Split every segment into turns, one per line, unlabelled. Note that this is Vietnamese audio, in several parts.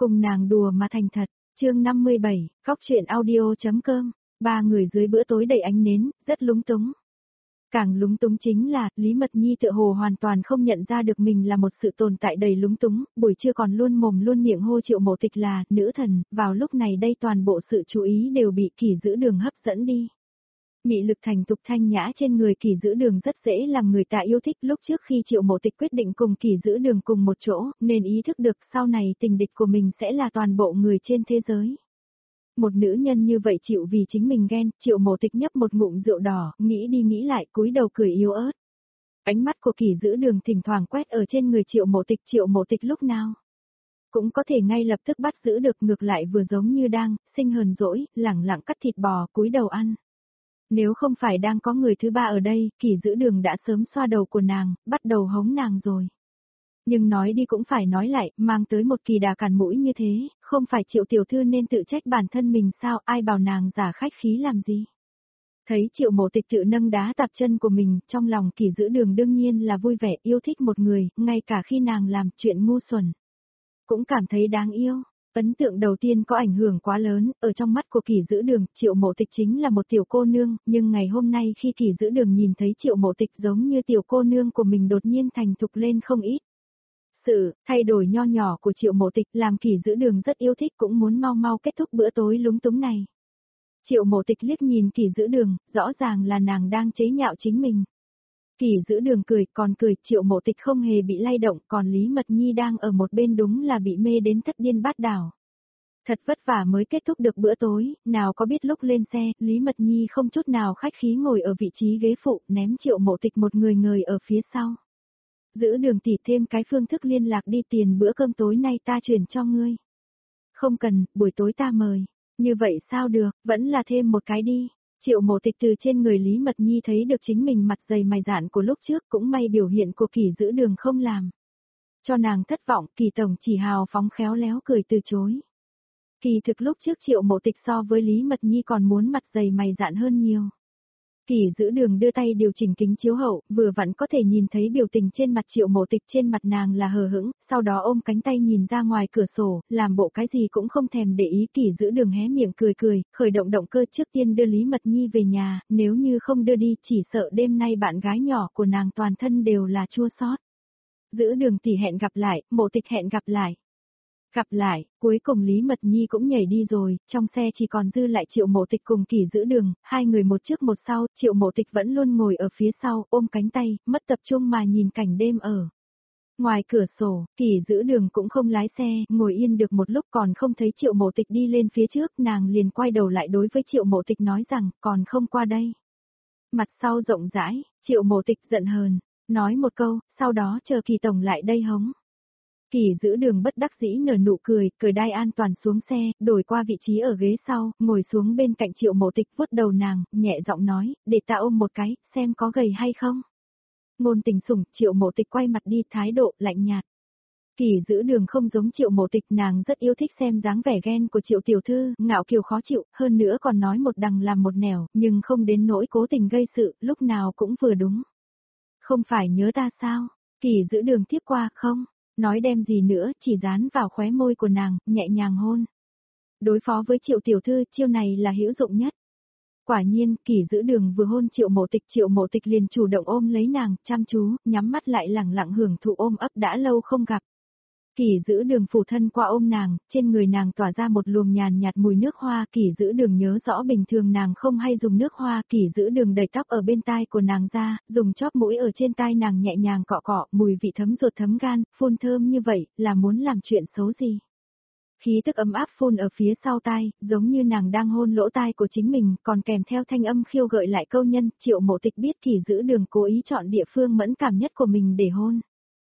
cùng nàng đùa mà thành thật. Chương 57, Phóc Chuyện Audio.com. Ba người dưới bữa tối đầy ánh nến, rất lúng túng. Càng lúng túng chính là, Lý Mật Nhi tựa hồ hoàn toàn không nhận ra được mình là một sự tồn tại đầy lúng túng, buổi trưa còn luôn mồm luôn miệng hô Triệu Mộ Tịch là nữ thần, vào lúc này đây toàn bộ sự chú ý đều bị Kỳ Dữ Đường hấp dẫn đi. Mị lực thành tục thanh nhã trên người Kỳ Dữ Đường rất dễ làm người ta yêu thích. Lúc trước khi Triệu Mộ Tịch quyết định cùng Kỳ Dữ Đường cùng một chỗ, nên ý thức được sau này tình địch của mình sẽ là toàn bộ người trên thế giới. Một nữ nhân như vậy chịu vì chính mình ghen, Triệu Mộ Tịch nhấp một ngụm rượu đỏ, nghĩ đi nghĩ lại cúi đầu cười yếu ớt. Ánh mắt của Kỳ Dữ Đường thỉnh thoảng quét ở trên người Triệu Mộ Tịch lúc nào cũng có thể ngay lập tức bắt giữ được, ngược lại vừa giống như đang sinh hờn dỗi, lẳng lặng cắt thịt bò cúi đầu ăn. Nếu không phải đang có người thứ ba ở đây, Kỳ Dữ Đường đã sớm xoa đầu của nàng, bắt đầu hống nàng rồi. Nhưng nói đi cũng phải nói lại, mang tới một kỳ đà cản mũi như thế, không phải Triệu tiểu thư nên tự trách bản thân mình sao, ai bảo nàng giả khách khí làm gì. Thấy Triệu Mộ Tịch tự nâng đá tạp chân của mình, trong lòng Kỳ Dữ Đường đương nhiên là vui vẻ, yêu thích một người, ngay cả khi nàng làm chuyện ngu xuẩn. Cũng cảm thấy đáng yêu. Ấn tượng đầu tiên có ảnh hưởng quá lớn, ở trong mắt của Kỳ Dữ Đường, Triệu Mộ Tịch chính là một tiểu cô nương, nhưng ngày hôm nay khi Kỳ Dữ Đường nhìn thấy Triệu Mộ Tịch giống như tiểu cô nương của mình đột nhiên thành thục lên không ít. Sự thay đổi nho nhỏ của Triệu Mộ Tịch làm Kỳ Dữ Đường rất yêu thích, cũng muốn mau mau kết thúc bữa tối lúng túng này. Triệu Mộ Tịch liếc nhìn Kỳ Dữ Đường, rõ ràng là nàng đang chế nhạo chính mình. Kỳ Dữ Đường cười, còn cười, Triệu Mộ Tịch không hề bị lay động, còn Lý Mật Nhi đang ở một bên đúng là bị mê đến thất điên bát đảo. Thật vất vả mới kết thúc được bữa tối, nào có biết lúc lên xe, Lý Mật Nhi không chút nào khách khí ngồi ở vị trí ghế phụ, ném Triệu Mộ Tịch một người ngồi ở phía sau. Dữ Đường tỉ, thêm cái phương thức liên lạc đi, tiền bữa cơm tối nay ta chuyển cho ngươi. Không cần, buổi tối ta mời. Như vậy sao được, vẫn là thêm một cái đi. Triệu Mộ Tịch từ trên người Lý Mật Nhi thấy được chính mình mặt dày mày dạn của lúc trước, cũng may biểu hiện của Kỳ Dữ Đường không làm cho nàng thất vọng, Kỳ tổng chỉ hào phóng khéo léo cười từ chối. Kỳ thực lúc trước Triệu Mộ Tịch so với Lý Mật Nhi còn muốn mặt dày mày dạn hơn nhiều. Kỳ Dữ Đường đưa tay điều chỉnh kính chiếu hậu, vừa vặn có thể nhìn thấy biểu tình trên mặt Triệu Mộ Tịch, trên mặt nàng là hờ hững, sau đó ôm cánh tay nhìn ra ngoài cửa sổ, làm bộ cái gì cũng không thèm để ý. Kỳ Dữ Đường hé miệng cười cười, khởi động động cơ trước tiên đưa Lý Mật Nhi về nhà, nếu như không đưa đi chỉ sợ đêm nay bạn gái nhỏ của nàng toàn thân đều là chua xót. Dữ Đường tỷ hẹn gặp lại, Mộ Tịch hẹn gặp lại. Gặp lại, cuối cùng Lý Mật Nhi cũng nhảy đi rồi, trong xe chỉ còn dư lại Triệu Mộ Tịch cùng Kỳ Dữ Đường, hai người một trước một sau, Triệu Mộ Tịch vẫn luôn ngồi ở phía sau, ôm cánh tay, mất tập trung mà nhìn cảnh đêm ở. Ngoài cửa sổ, Kỳ Dữ Đường cũng không lái xe, ngồi yên được một lúc còn không thấy Triệu Mộ Tịch đi lên phía trước, nàng liền quay đầu lại đối với Triệu Mộ Tịch nói rằng, còn không qua đây. Mặt sau rộng rãi, Triệu Mộ Tịch giận hờn, nói một câu, sau đó chờ Kỳ tổng lại đây hống. Kỳ Dữ Đường bất đắc dĩ nở nụ cười, cởi đai an toàn xuống xe, đổi qua vị trí ở ghế sau, ngồi xuống bên cạnh Triệu Mộ Tịch, vuốt đầu nàng, nhẹ giọng nói, để ta ôm một cái, xem có gầy hay không. Ngôn tình sủng, Triệu Mộ Tịch quay mặt đi, thái độ lạnh nhạt. Kỳ Dữ Đường không giống Triệu Mộ Tịch, nàng rất yêu thích xem dáng vẻ ghen của Triệu tiểu thư, ngạo kiều khó chịu, hơn nữa còn nói một đằng làm một nẻo, nhưng không đến nỗi cố tình gây sự, lúc nào cũng vừa đúng. Không phải nhớ ta sao? Kỳ Dữ Đường tiếp qua, không nói đem gì nữa, chỉ dán vào khóe môi của nàng, nhẹ nhàng hôn. Đối phó với Triệu tiểu thư, chiêu này là hữu dụng nhất. Quả nhiên, Kỳ Dữ Đường vừa hôn Triệu Mộ Tịch liền chủ động ôm lấy nàng, chăm chú, nhắm mắt lại lẳng lặng hưởng thụ ôm ấp đã lâu không gặp. Kỳ Dữ Đường phủ thân qua ôm nàng, trên người nàng tỏa ra một luồng nhàn nhạt mùi nước hoa. Kỳ Dữ Đường nhớ rõ bình thường nàng không hay dùng nước hoa. Kỳ Dữ Đường đẩy tóc ở bên tai của nàng ra, dùng chóp mũi ở trên tai nàng nhẹ nhàng cọ cọ, mùi vị thấm ruột thấm gan, phun thơm như vậy, là muốn làm chuyện xấu gì. Khí tức ấm áp phun ở phía sau tai, giống như nàng đang hôn lỗ tai của chính mình, còn kèm theo thanh âm khiêu gợi lại câu nhân. Triệu Mộ Tịch biết Kỳ Dữ Đường cố ý chọn địa phương mẫn cảm nhất của mình để hôn.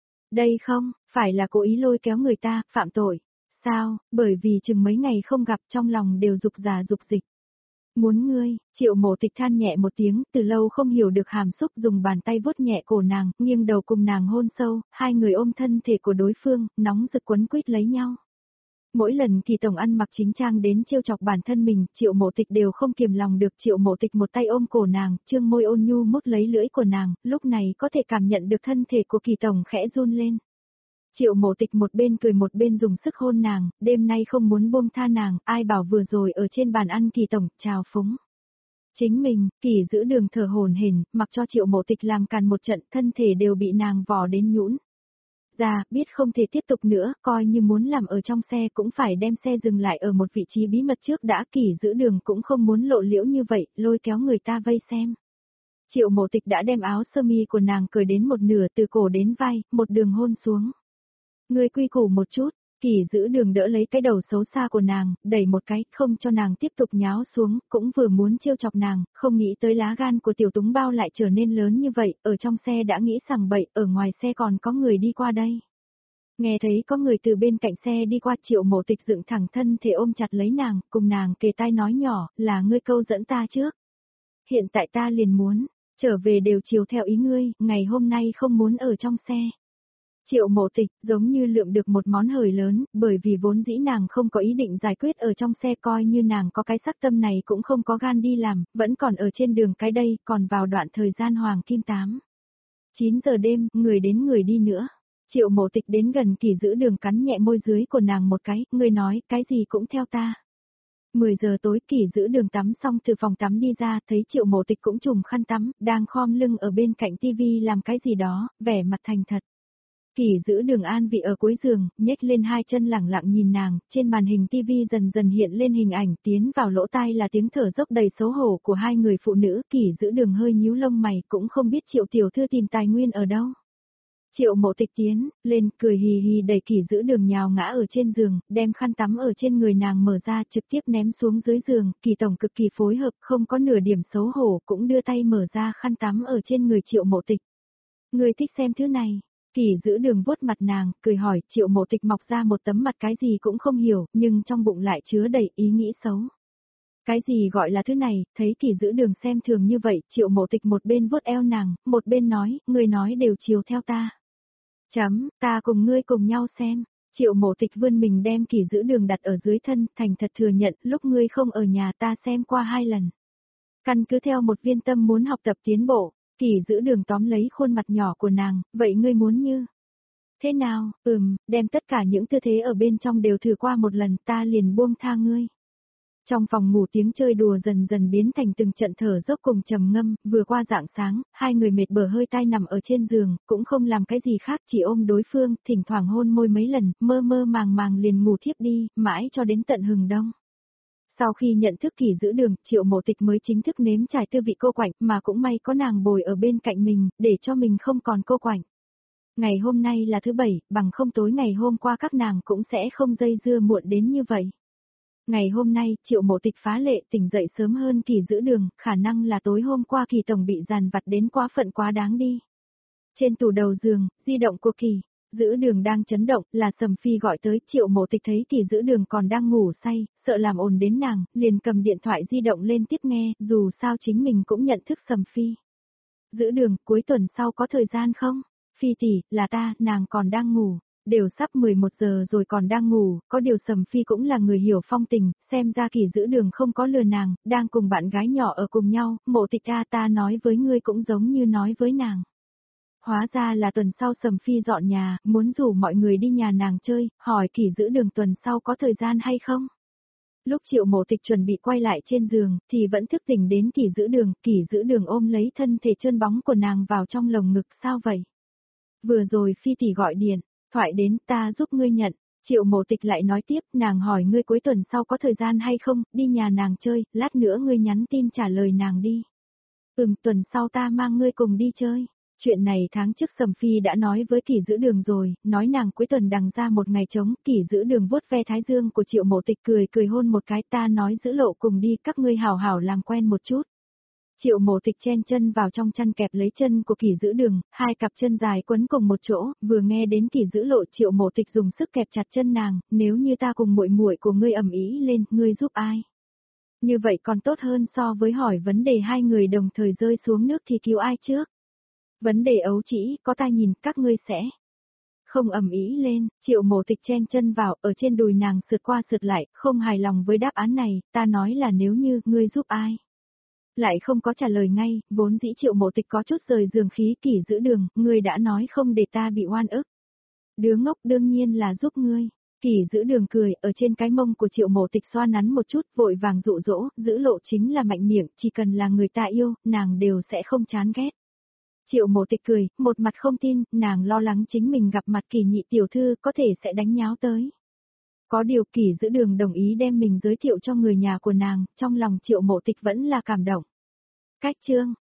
Đây không phải là cố ý lôi kéo người ta, phạm tội. Sao, bởi vì chừng mấy ngày không gặp trong lòng đều dục giả dục dịch. Muốn ngươi, Triệu Mộ Tịch than nhẹ một tiếng, từ lâu không hiểu được hàm xúc, dùng bàn tay vuốt nhẹ cổ nàng, nghiêng đầu cùng nàng hôn sâu, hai người ôm thân thể của đối phương, nóng rực quấn quýt lấy nhau. Mỗi lần Kỳ tổng ăn mặc chính trang đến trêu chọc bản thân mình, Triệu Mộ Tịch đều không kiềm lòng được. Triệu Mộ Tịch một tay ôm cổ nàng, trương môi ôn nhu mút lấy lưỡi của nàng, lúc này có thể cảm nhận được thân thể của Kỳ tổng khẽ run lên. Triệu Mộ Tịch một bên cười một bên dùng sức hôn nàng, đêm nay không muốn buông tha nàng, ai bảo vừa rồi ở trên bàn ăn Kỳ tổng chào phúng. Chính mình, Kỳ giữ đường thở hổn hển, mặc cho Triệu Mộ Tịch làm càn một trận, thân thể đều bị nàng vò đến nhũn. Ra, biết không thể tiếp tục nữa, coi như muốn làm ở trong xe cũng phải đem xe dừng lại ở một vị trí bí mật trước đã. Kỳ giữ đường cũng không muốn lộ liễu như vậy, lôi kéo người ta vây xem. Triệu Mộ Tịch đã đem áo sơ mi của nàng cởi đến một nửa từ cổ đến vai, một đường hôn xuống. Ngươi quy củ một chút, Kỳ giữ đường đỡ lấy cái đầu xấu xa của nàng, đẩy một cái, không cho nàng tiếp tục nháo xuống, cũng vừa muốn trêu chọc nàng, không nghĩ tới lá gan của tiểu túng bao lại trở nên lớn như vậy, ở trong xe đã nghĩ sằng bậy, ở ngoài xe còn có người đi qua đây. Nghe thấy có người từ bên cạnh xe đi qua, Triệu Mộ Tịch dựng thẳng thân thể ôm chặt lấy nàng, cùng nàng kề tai nói nhỏ, là ngươi câu dẫn ta trước. Hiện tại ta liền muốn, trở về đều chiều theo ý ngươi, ngày hôm nay không muốn ở trong xe. Triệu Mộ Tịch giống như lượm được một món hời lớn, bởi vì vốn dĩ nàng không có ý định giải quyết ở trong xe, coi như nàng có cái sắc tâm này cũng không có gan đi làm, vẫn còn ở trên đường cái đây, còn vào đoạn thời gian hoàng kim 9 giờ đêm, người đến người đi nữa. Triệu Mộ Tịch đến gần Kỳ giữ đường cắn nhẹ môi dưới của nàng một cái, ngươi nói, cái gì cũng theo ta. 10 giờ tối Kỳ giữ đường tắm xong từ phòng tắm đi ra, thấy Triệu Mộ Tịch cũng trùm khăn tắm, đang khom lưng ở bên cạnh tivi làm cái gì đó, vẻ mặt thành thật. Kỳ giữ đường an vị ở cuối giường, nhếch lên hai chân lẳng lặng nhìn nàng, trên màn hình tivi dần dần hiện lên hình ảnh, tiến vào lỗ tai là tiếng thở dốc đầy xấu hổ của hai người phụ nữ. Kỳ giữ đường hơi nhíu lông mày, cũng không biết Triệu tiểu thư tìm tài nguyên ở đâu. Triệu Mộ Tịch tiến lên, cười hì hì đẩy Kỳ giữ đường nhào ngã ở trên giường, đem khăn tắm ở trên người nàng mở ra trực tiếp ném xuống dưới giường. Kỳ tổng cực kỳ phối hợp, không có nửa điểm xấu hổ, cũng đưa tay mở ra khăn tắm ở trên người Triệu Mộ Tịch. Người thích xem thứ này. Kỳ giữ đường vuốt mặt nàng, cười hỏi. Triệu Mộ Tịch mọc ra một tấm mặt cái gì cũng không hiểu, nhưng trong bụng lại chứa đầy ý nghĩ xấu. Cái gì gọi là thứ này, thấy Kỳ giữ đường xem thường như vậy, Triệu Mộ Tịch một bên vuốt eo nàng, một bên nói, người nói đều chiều theo ta. Ta cùng ngươi cùng nhau xem. Triệu Mộ Tịch vươn mình đem Kỳ giữ đường đặt ở dưới thân, thành thật thừa nhận, lúc ngươi không ở nhà ta xem qua 2 lần. Căn cứ theo một viên tâm muốn học tập tiến bộ. Kỳ giữ đường tóm lấy khuôn mặt nhỏ của nàng, vậy ngươi muốn như thế nào? Đem tất cả những tư thế ở bên trong đều thử qua một lần, ta liền buông tha ngươi. Trong phòng ngủ tiếng chơi đùa dần dần biến thành từng trận thở dốc cùng trầm ngâm, vừa qua rạng sáng, hai người mệt bở hơi tai nằm ở trên giường, cũng không làm cái gì khác, chỉ ôm đối phương, thỉnh thoảng hôn môi mấy lần, mơ mơ màng màng liền ngủ thiếp đi, mãi cho đến tận hừng đông. Sau khi nhận thức Kỳ giữ đường, Triệu Mộ Tịch mới chính thức nếm trải tư vị cô quạnh, mà cũng may có nàng bồi ở bên cạnh mình, để cho mình không còn cô quạnh. Ngày hôm nay là thứ 7, bằng không tối ngày hôm qua các nàng cũng sẽ không dây dưa muộn đến như vậy. Ngày hôm nay, Triệu Mộ Tịch phá lệ tỉnh dậy sớm hơn Kỳ giữ đường, khả năng là tối hôm qua Kỳ tổng bị dàn vặt đến quá phận quá đáng đi. Trên tủ đầu giường, di động của Kỳ giữ đường đang chấn động, là Sầm Phi gọi tới. Triệu Mộ Tịch thấy Kỳ giữ đường còn đang ngủ say, sợ làm ồn đến nàng, liền cầm điện thoại di động lên tiếp nghe, dù sao chính mình cũng nhận thức Sầm Phi. Giữ đường, cuối tuần sau có thời gian không? Phi tỷ, là ta, nàng còn đang ngủ. Đều sắp 11 giờ rồi còn đang ngủ, có điều Sầm Phi cũng là người hiểu phong tình, xem ra Kỳ giữ đường không có lừa nàng, đang cùng bạn gái nhỏ ở cùng nhau. Mộ Tịch ta nói với ngươi cũng giống như nói với nàng. Hóa ra là tuần sau Sầm Phi dọn nhà, muốn rủ mọi người đi nhà nàng chơi, hỏi Kỳ giữ đường tuần sau có thời gian hay không. Lúc Triệu Mộ Tịch chuẩn bị quay lại trên giường, thì vẫn thức tỉnh đến Kỳ giữ đường ôm lấy thân thể trơn bóng của nàng vào trong lồng ngực. Sao vậy? Vừa rồi Phi tỷ gọi điện, thoại đến, ta giúp ngươi nhận. Triệu Mộ Tịch lại nói tiếp, nàng hỏi ngươi cuối tuần sau có thời gian hay không, đi nhà nàng chơi, lát nữa ngươi nhắn tin trả lời nàng đi. Tuần sau ta mang ngươi cùng đi chơi. Chuyện này tháng trước Sầm Phi đã nói với Kỳ giữ đường rồi, nói nàng cuối tuần đằng ra một ngày trống. Kỳ giữ đường vuốt ve thái dương của Triệu Mộ Tịch, cười hôn một cái, ta nói giữ lộ cùng đi, các ngươi hảo hảo làm quen một chút. Triệu Mộ Tịch chen chân vào trong chăn kẹp lấy chân của Kỳ giữ đường, hai cặp chân dài quấn cùng một chỗ, vừa nghe đến Kỳ giữ lộ Triệu Mộ Tịch dùng sức kẹp chặt chân nàng, nếu như ta cùng muội muội của ngươi ầm ĩ lên, ngươi giúp ai? Như vậy còn tốt hơn so với hỏi vấn đề hai người đồng thời rơi xuống nước thì cứu ai trước? Vấn đề ấu trĩ, có ta nhìn, các ngươi sẽ không ầm ĩ lên. Triệu Mộ Tịch chen chân vào, ở trên đùi nàng sượt qua sượt lại, không hài lòng với đáp án này, ta nói là nếu như, ngươi giúp ai? Lại không có trả lời ngay, vốn dĩ Triệu Mộ Tịch có chút rời giường khí. Kỳ giữ đường, ngươi đã nói không để ta bị oan ức. Đứa ngốc đương nhiên là giúp ngươi. Kỳ giữ đường cười, ở trên cái mông của Triệu Mộ Tịch xoa nắn một chút, vội vàng dụ dỗ, giữ lộ chính là mạnh miệng, chỉ cần là người ta yêu, nàng đều sẽ không chán ghét. Triệu Mộ Tịch cười, một mặt không tin, nàng lo lắng chính mình gặp mặt Kỳ nhị tiểu thư có thể sẽ đánh nháo tới. Có điều Kỳ giữ đường đồng ý đem mình giới thiệu cho người nhà của nàng, trong lòng Triệu Mộ Tịch vẫn là cảm động. Cách chương